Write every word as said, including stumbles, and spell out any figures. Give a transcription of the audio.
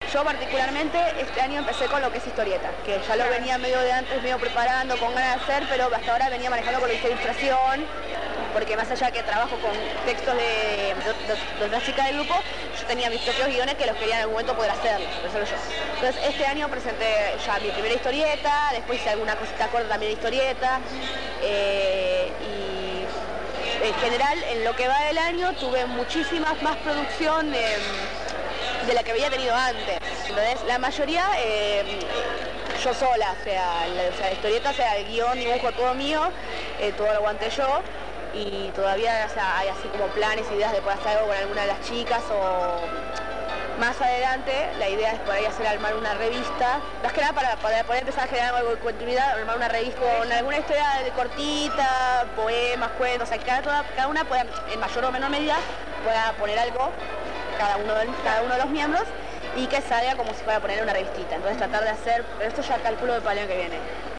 Yo particularmente este año empecé con lo que es historieta, que ya lo venía medio de antes, medio preparando, con ganas de hacer, pero hasta ahora venía manejando con lo que es ilustración, porque más allá que trabajo con textos de, de, de otra chica del grupo, yo tenía mis propios guiones que los quería en algún momento poder hacerlos, hacerlo yo. Entonces este año presenté ya mi primera historieta, después hice alguna cosita corta también de historieta, eh, y en general en lo que va del año tuve muchísimas más producción de, de la que había tenido antes. Entonces la mayoría eh, yo sola, o sea, la, o sea, la historieta, o sea, el guión, dibujo, todo mío, eh, todo lo aguanté yo. Y todavía, o sea, hay así como planes, ideas de poder hacer algo con alguna de las chicas, o más adelante la idea es por ahí hacer armar una revista, más que nada para, para poder empezar a generar algo de continuidad, armar una revista con alguna historia de cortita, poemas, cuentos, o sea, cada, toda, cada una pueda, en mayor o menor medida, pueda poner algo, cada uno, cada uno de los miembros, y que salga como si fuera a poner una revistita. Entonces tratar de hacer, pero esto ya calculo de para el año que viene.